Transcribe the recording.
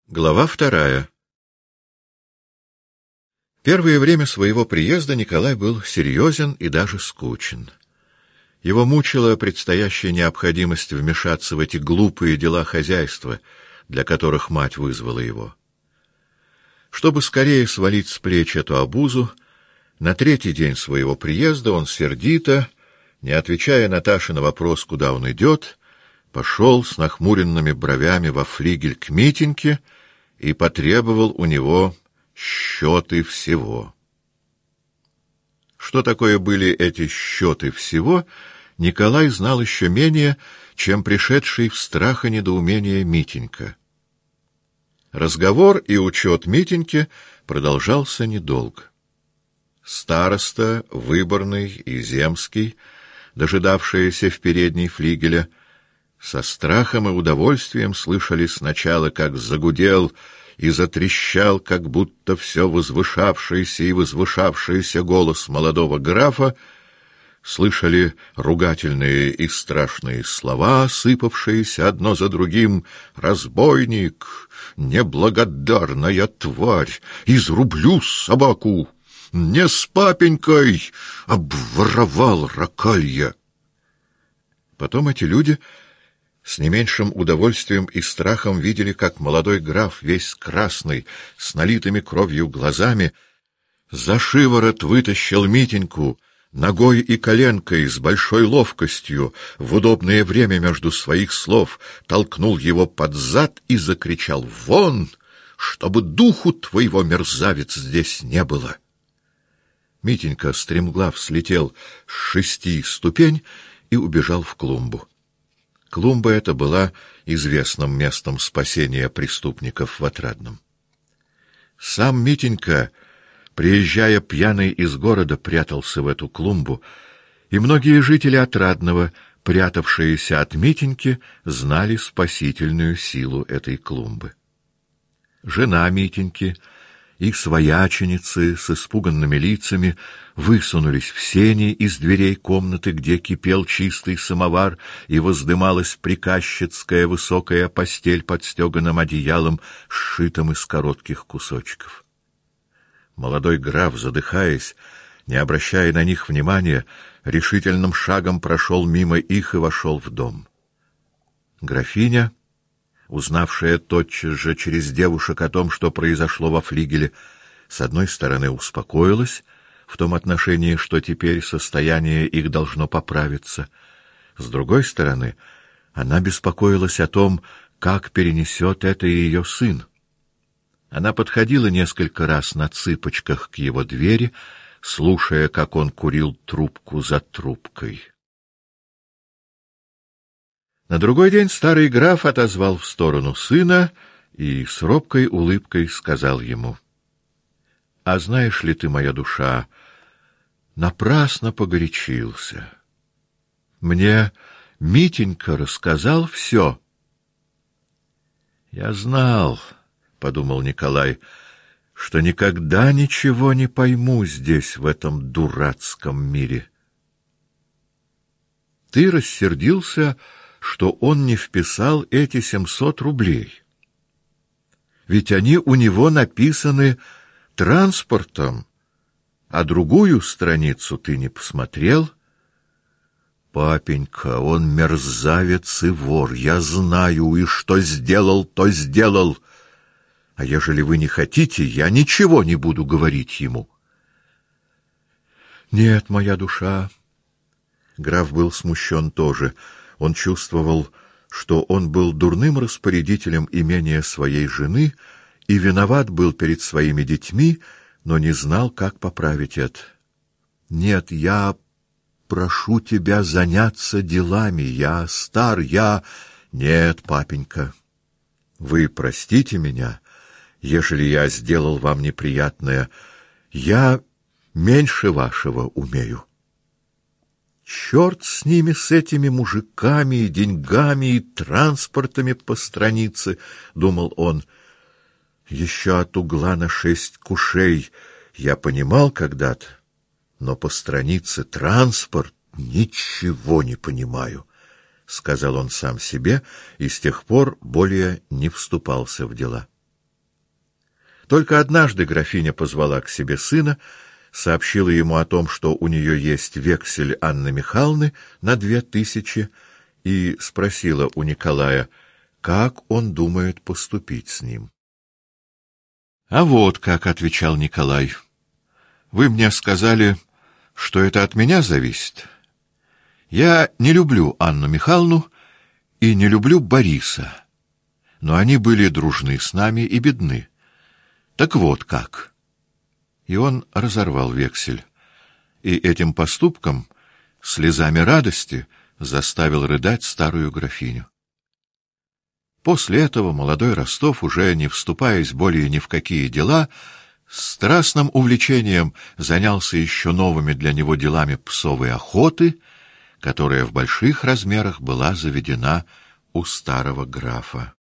Глава 2. Первое время своего приезда Николай был серьезен и даже скучен. Его мучила предстоящая необходимость вмешаться в эти глупые дела хозяйства, для которых мать вызвала его. Чтобы скорее свалить с плеч эту обузу, на третий день своего приезда он сердито, не отвечая Наташе на вопрос, куда он идет, пошел с нахмуренными бровями во флигель к Митеньке и потребовал у него счеты всего. Что такое были эти счеты всего, Николай знал еще менее, чем пришедший в страх и недоумение Митенька. Разговор и учет Митеньки продолжался недолго. Староста, Выборный и Земский, дожидавшиеся в передней флигеля, со страхом и удовольствием слышали сначала, как загудел и затрещал, как будто все возвышавшийся и возвышавшийся голос молодого графа, слышали ругательные и страшные слова, сыпавшиеся одно за другим: «Разбойник! Неблагодарная тварь! Изрублю собаку! Не с папенькой! Обворовал ракалья!» Потом эти люди с не меньшим удовольствием и страхом видели, как молодой граф, весь красный, с налитыми кровью глазами, за шиворот вытащил Митеньку, ногой и коленкой с большой ловкостью, в удобное время между своих слов, толкнул его под зад и закричал: «Вон! Чтобы духу твоего, мерзавец, здесь не было!» Митенька стремглав слетел с 6 ступень и убежал в клумбу. Клумба эта была известным местом спасения преступников в Отрадном. Сам Митенька, приезжая пьяный из города, прятался в эту клумбу, и многие жители Отрадного, прятавшиеся от Митеньки, знали спасительную силу этой клумбы. Жена Митеньки и свояченицы с испуганными лицами высунулись в сени из дверей комнаты, где кипел чистый самовар и воздымалась приказчицкая высокая постель под стеганым одеялом, сшитым из коротких кусочков. Молодой граф, задыхаясь, не обращая на них внимания, решительным шагом прошел мимо их и вошел в дом. Графиня, узнавшая тотчас же через девушек о том, что произошло во флигеле, с одной стороны успокоилась в том отношении, что теперь состояние их должно поправиться, с другой стороны она беспокоилась о том, как перенесет это ее сын. Она подходила несколько раз на цыпочках к его двери, слушая, как он курил трубку за трубкой. На другой день старый граф отозвал в сторону сына и с робкой улыбкой сказал ему: «А знаешь ли ты, моя душа, напрасно погорячился. Мне Митенька рассказал все». «Я знал, — подумал Николай, — что никогда ничего не пойму здесь, в этом дурацком мире. Ты рассердился, что он не вписал эти 700 рублей. Ведь они у него написаны транспортом, а другую страницу ты не посмотрел. Папенька, он мерзавец и вор, я знаю, и что сделал, то сделал. А ежели вы не хотите, я ничего не буду говорить ему». «Нет, моя душа». Граф был смущен тоже. Он чувствовал, что он был дурным распорядителем имения своей жены и виноват был перед своими детьми, но не знал, как поправить это. «Нет, я прошу тебя заняться делами. Я стар, я...» «Нет, папенька, вы простите меня, ежели я сделал вам неприятное. Я меньше вашего умею». «Черт с ними, с этими мужиками и деньгами и транспортами по странице», — думал он. «Еще от угла на 6 кушей я понимал когда-то, но по странице транспорт ничего не понимаю», — сказал он сам себе и с тех пор более не вступался в дела. Только однажды графиня позвала к себе сына, сообщила ему о том, что у нее есть вексель Анны Михайловны на 2000, и спросила у Николая, как он думает поступить с ним. — А вот как, — отвечал Николай, — вы мне сказали, что это от меня зависит. Я не люблю Анну Михайловну и не люблю Бориса, но они были дружны с нами и бедны. Так вот как. И он разорвал вексель, и этим поступком, слезами радости, заставил рыдать старую графиню. После этого молодой Ростов, уже не вступаясь более ни в какие дела, с страстным увлечением занялся еще новыми для него делами псовой охоты, которая в больших размерах была заведена у старого графа.